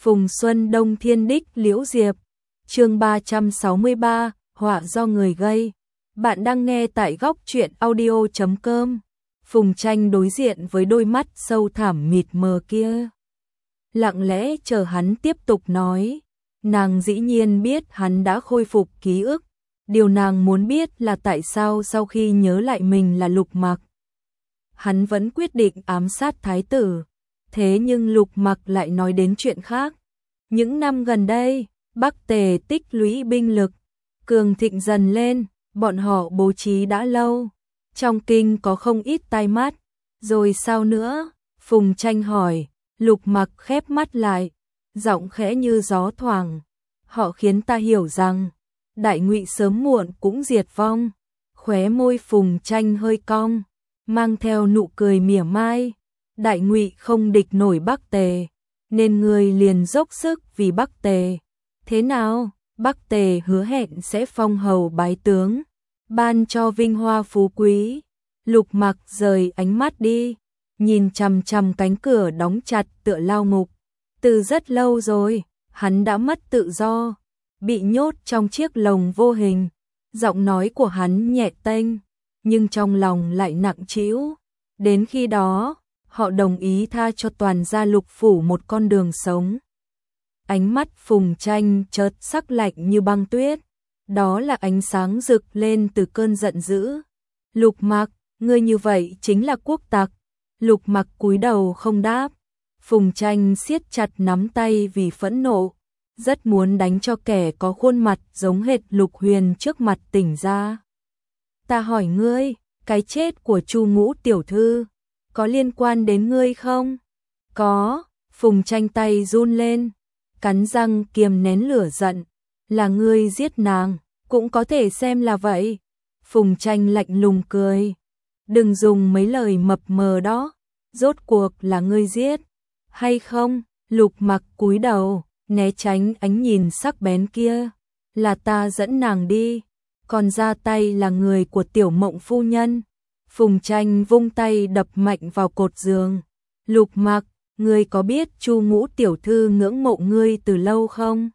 Phùng Xuân Đông Thiên Đích Liễu Diệp. Chương 363, họa do người gây. Bạn đang nghe tại góc truyện audio.com. Phùng Tranh đối diện với đôi mắt sâu thẳm mịt mờ kia, lặng lẽ chờ hắn tiếp tục nói. Nàng dĩ nhiên biết hắn đã khôi phục ký ức. Điều nàng muốn biết là tại sao sau khi nhớ lại mình là Lục Mặc, hắn vẫn quyết định ám sát thái tử. Thế nhưng Lục Mặc lại nói đến chuyện khác. Những năm gần đây, Bắc Tề tích lũy binh lực, cường thịnh dần lên, bọn họ bố trí đã lâu. Trong kinh có không ít tai mắt. Rồi sao nữa? Phùng Tranh hỏi. Lục Mặc khép mắt lại, giọng khẽ như gió thoảng. Họ khiến ta hiểu rằng Đại Ngụy sớm muộn cũng diệt vong. Khóe môi Phùng Tranh hơi cong, mang theo nụ cười mỉa mai. Đại Ngụy không địch nổi Bắc Tề, nên người liền dốc sức vì Bắc Tề. Thế nào? Bắc Tề hứa hẹn sẽ phong hầu bái tướng, ban cho vinh hoa phú quý. Lục Mặc rời ánh mắt đi, nhìn chằm chằm cánh cửa đóng chặt tựa lao ngục. Từ rất lâu rồi, hắn đã mất tự do, bị nhốt trong chiếc lồng vô hình. Giọng nói của hắn nhẹ tênh, nhưng trong lòng lại nặng trĩu. Đến khi đó, họ đồng ý tha cho toàn gia Lục phủ một con đường sống. Ánh mắt Phùng Tranh chợt sắc lạnh như băng tuyết. Đó là ánh sáng rực lên từ cơn giận dữ. Lục Mặc, ngươi như vậy chính là quốc tặc. Lục Mặc cúi đầu không đáp. Phùng Tranh siết chặt nắm tay vì phẫn nộ, rất muốn đánh cho kẻ có khuôn mặt giống hệt Lục Huyền trước mặt tỉnh ra. Ta hỏi ngươi, cái chết của Chu Ngũ tiểu thư có liên quan đến ngươi không? Có. Phùng Tranh tay run lên, cắn răng kiềm nén lửa giận. Là ngươi giết nàng, cũng có thể xem là vậy. Phùng Tranh lạnh lùng cười. Đừng dùng mấy lời mập mờ đó. Rốt cuộc là ngươi giết hay không? Lục Mặc cúi đầu, né tránh ánh nhìn sắc bén kia. Là ta dẫn nàng đi, còn ra tay là người của Tiểu Mộng phu nhân. Phùng Tranh vung tay đập mạnh vào cột giường. Lục Mặc, ngươi có biết Chu Ngũ tiểu thư ngưỡng mộ ngươi từ lâu không?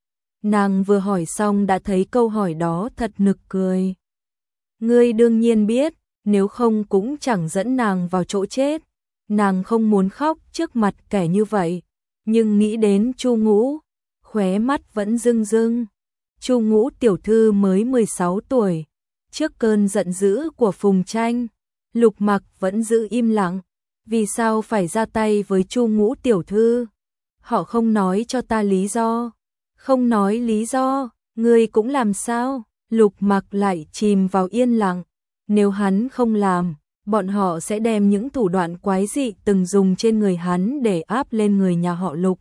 Nàng vừa hỏi xong đã thấy câu hỏi đó thật nực cười. Ngươi đương nhiên biết, nếu không cũng chẳng dẫn nàng vào chỗ chết. Nàng không muốn khóc trước mặt kẻ như vậy, nhưng nghĩ đến Chu Ngũ, khóe mắt vẫn rưng rưng. Chu Ngũ tiểu thư mới 16 tuổi. Trước cơn giận dữ của Phùng Tranh, Lục Mặc vẫn giữ im lặng. Vì sao phải ra tay với Chu Ngũ tiểu thư? Họ không nói cho ta lý do. Không nói lý do, ngươi cũng làm sao? Lục Mặc lại chìm vào yên lặng. Nếu hắn không làm, bọn họ sẽ đem những thủ đoạn quái dị từng dùng trên người hắn để áp lên người nhà họ Lục.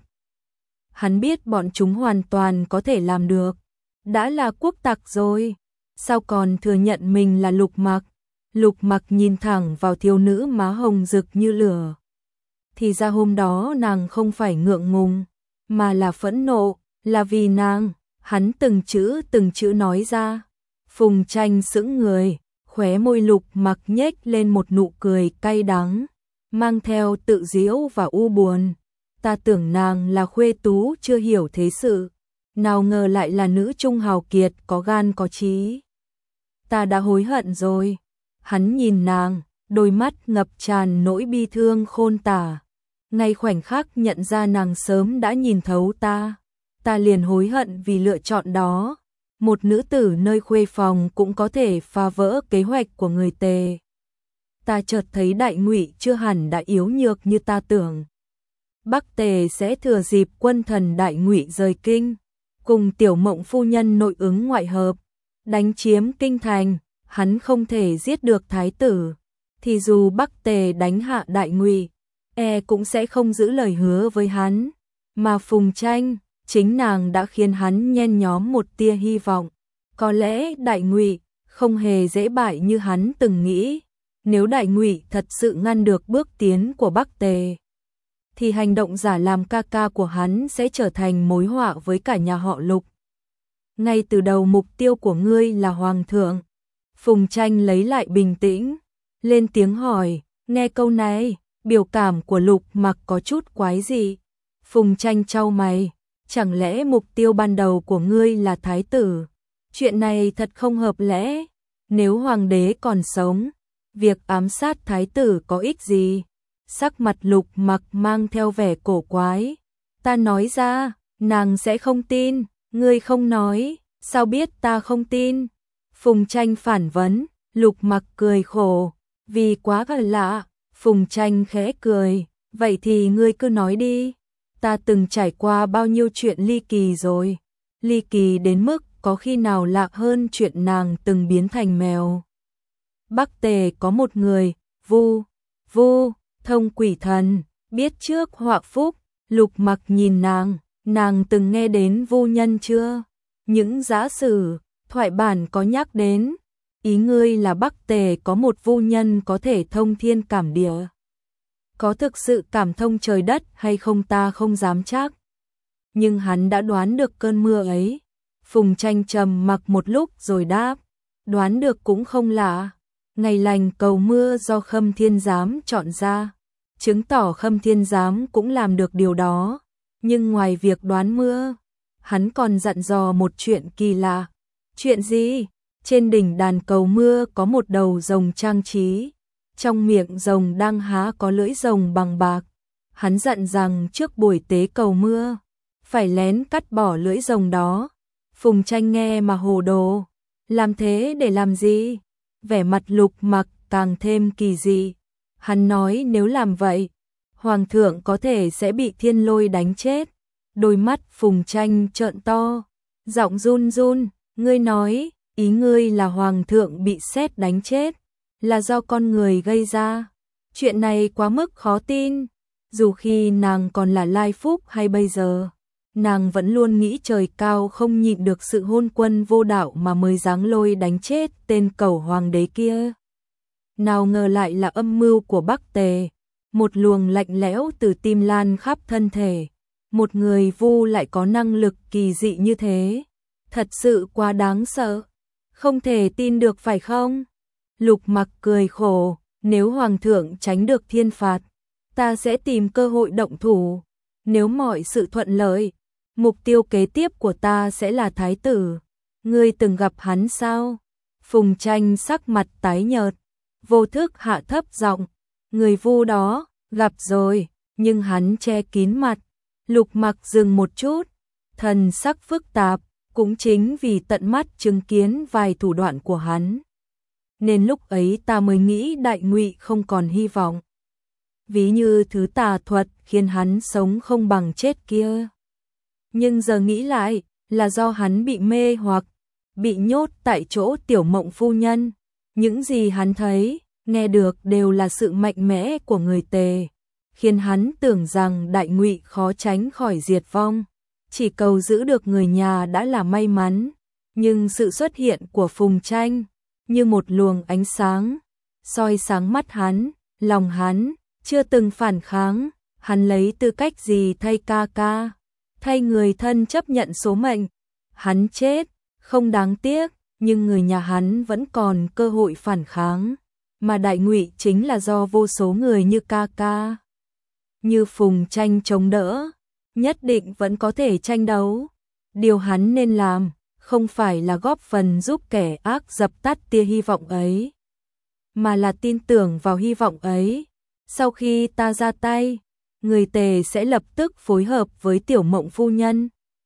Hắn biết bọn chúng hoàn toàn có thể làm được. Đã là quốc tặc rồi, sao còn thừa nhận mình là Lục Mặc? Lục Mặc nhìn thẳng vào thiếu nữ má hồng rực như lửa. Thì ra hôm đó nàng không phải ngượng ngùng, mà là phẫn nộ, là vì nàng. Hắn từng chữ nói ra. Phùng Tranh sững người, khóe môi Lục Mặc nhếch lên một nụ cười cay đắng, mang theo tự giễu và u buồn. Ta tưởng nàng là khuê tú chưa hiểu thế sự, nào ngờ lại là nữ trung hào kiệt có gan có trí. Ta đã hối hận rồi. Hắn nhìn nàng, đôi mắt ngập tràn nỗi bi thương khôn tả. Ngay khoảnh khắc nhận ra nàng sớm đã nhìn thấu ta, ta liền hối hận vì lựa chọn đó. Một nữ tử nơi khuê phòng cũng có thể phá vỡ kế hoạch của người Tề. Ta chợt thấy Đại Ngụy chưa hẳn đã yếu nhược như ta tưởng. Bắc Tề sẽ thừa dịp quân thần Đại Ngụy rời kinh, cùng Tiểu Mộng phu nhân nội ứng ngoại hợp, đánh chiếm kinh thành. Hắn không thể giết được thái tử, thì dù Bắc Tề đánh hạ Đại Ngụy, cũng sẽ không giữ lời hứa với hắn. Mà Phùng Tranh, chính nàng đã khiến hắn nhen nhóm một tia hy vọng. Có lẽ Đại Ngụy không hề dễ bại như hắn từng nghĩ. Nếu Đại Ngụy thật sự ngăn được bước tiến của Bắc Tề, thì hành động giả làm ca ca của hắn sẽ trở thành mối họa với cả nhà họ Lục. Ngay từ đầu mục tiêu của ngươi là Hoàng thượng. Phùng Tranh lấy lại bình tĩnh, lên tiếng hỏi. Nghe câu này, biểu cảm của Lục Mặc có chút quái dị. Phùng Tranh chau mày, chẳng lẽ mục tiêu ban đầu của ngươi là thái tử? Chuyện này thật không hợp lẽ, nếu hoàng đế còn sống, việc ám sát thái tử có ích gì? Sắc mặt Lục Mặc mang theo vẻ cổ quái. Ta nói ra, nàng sẽ không tin, ngươi không nói, sao biết ta không tin? Phùng Tranh phản vấn, Lục Mặc cười khổ, vì quá lạ. Phùng Tranh khẽ cười, vậy thì ngươi cứ nói đi, ta từng trải qua bao nhiêu chuyện ly kỳ rồi, ly kỳ đến mức có khi nào lạ hơn chuyện nàng từng biến thành mèo. Bắc Tề có một người, Vu thông quỷ thần, biết trước họa phúc. Lục Mặc nhìn nàng từng nghe đến Vu nhân chưa? Những giả sử, thoại bản có nhắc đến. Ý ngươi là Bắc Tề có một Vu nhân có thể thông thiên cảm địa. Có thực sự cảm thông trời đất hay không ta không dám chắc. Nhưng hắn đã đoán được cơn mưa ấy. Phùng Tranh trầm mặc một lúc rồi đáp, đoán được cũng không lạ. Ngày lành cầu mưa do Khâm Thiên Giám chọn ra, chứng tỏ Khâm Thiên Giám cũng làm được điều đó. Nhưng ngoài việc đoán mưa, hắn còn dặn dò một chuyện kỳ lạ. Chuyện gì? Trên đỉnh đàn cầu mưa có một đầu rồng trang trí, trong miệng rồng đang há có lưỡi rồng bằng bạc. Hắn dặn rằng trước buổi tế cầu mưa, phải lén cắt bỏ lưỡi rồng đó. Phùng Tranh nghe mà hồ đồ, làm thế để làm gì? Vẻ mặt Lục Mặc càng thêm kỳ dị. Hắn nói nếu làm vậy, hoàng thượng có thể sẽ bị thiên lôi đánh chết. Đôi mắt Phùng Tranh trợn to, giọng run run, ngươi nói, ý ngươi là hoàng thượng bị sét đánh chết, là do con người gây ra. Chuyện này quá mức khó tin, dù khi nàng còn là Lai Phúc hay bây giờ, nàng vẫn luôn nghĩ trời cao không nhịn được sự hôn quân vô đạo mà mới giáng lôi đánh chết tên cẩu hoàng đế kia. Nào ngờ lại là âm mưu của Bắc Tề, một luồng lạnh lẽo từ tim lan khắp thân thể. Một người Vu lại có năng lực kỳ dị như thế, thật sự quá đáng sợ, không thể tin được phải không? Lục Mặc cười khổ, nếu hoàng thượng tránh được thiên phạt, ta sẽ tìm cơ hội động thủ. Nếu mọi sự thuận lợi, mục tiêu kế tiếp của ta sẽ là thái tử. Ngươi từng gặp hắn sao? Phùng Tranh sắc mặt tái nhợt, vô thức hạ thấp giọng, người Vu đó, gặp rồi, nhưng hắn che kín mặt. Lục Mặc dừng một chút, thần sắc phức tạp, cũng chính vì tận mắt chứng kiến vài thủ đoạn của hắn, nên lúc ấy ta mới nghĩ Đại Ngụy không còn hy vọng. Ví như thứ tà thuật khiến hắn sống không bằng chết kia. Nhưng giờ nghĩ lại, là do hắn bị mê hoặc, bị nhốt tại chỗ Tiểu Mộng phu nhân. Những gì hắn thấy, nghe được đều là sự mạnh mẽ của người Tề, khiến hắn tưởng rằng Đại Ngụy khó tránh khỏi diệt vong, chỉ cầu giữ được người nhà đã là may mắn. Nhưng sự xuất hiện của Phùng Tranh như một luồng ánh sáng, soi sáng mắt hắn, lòng hắn chưa từng phản kháng. Hắn lấy tư cách gì thay ca ca, thay người thân chấp nhận số mệnh? Hắn chết, không đáng tiếc, nhưng người nhà hắn vẫn còn cơ hội phản kháng. Mà Đại Ngụy chính là do vô số người như ca ca, như Phùng Tranh chống đỡ, nhất định vẫn có thể tranh đấu. Điều hắn nên làm, không phải là góp phần giúp kẻ ác dập tắt tia hy vọng ấy, mà là tin tưởng vào hy vọng ấy. Sau khi ta ra tay, người Tề sẽ lập tức phối hợp với Tiểu Mộng phu nhân.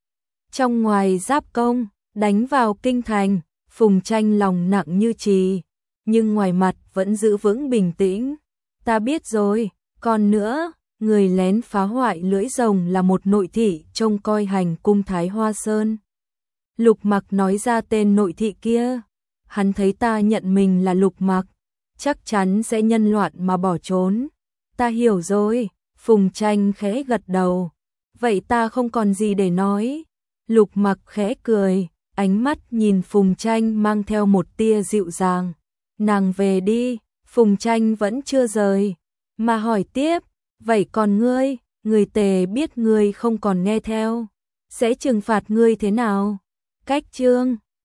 Trong ngoài giáp công, đánh vào kinh thành. Phùng Tranh lòng nặng như chì, nhưng ngoài mặt vẫn giữ vững bình tĩnh. Ta biết rồi, còn nữa, người lén phá hoại lưỡi rồng là một nội thị trông coi hành cung Thái Hoa Sơn. Lục Mặc nói ra tên nội thị kia. Hắn thấy ta nhận mình là Lục Mặc, chắc chắn sẽ nhân loạn mà bỏ trốn. Ta hiểu rồi. Phùng Tranh khẽ gật đầu. Vậy ta không còn gì để nói. Lục Mặc khẽ cười, ánh mắt nhìn Phùng Tranh mang theo một tia dịu dàng. Nàng về đi. Phùng Tranh vẫn chưa rời, mà hỏi tiếp, vậy còn ngươi, người Tề biết ngươi không còn nghe theo, sẽ trừng phạt ngươi thế nào? Cách chương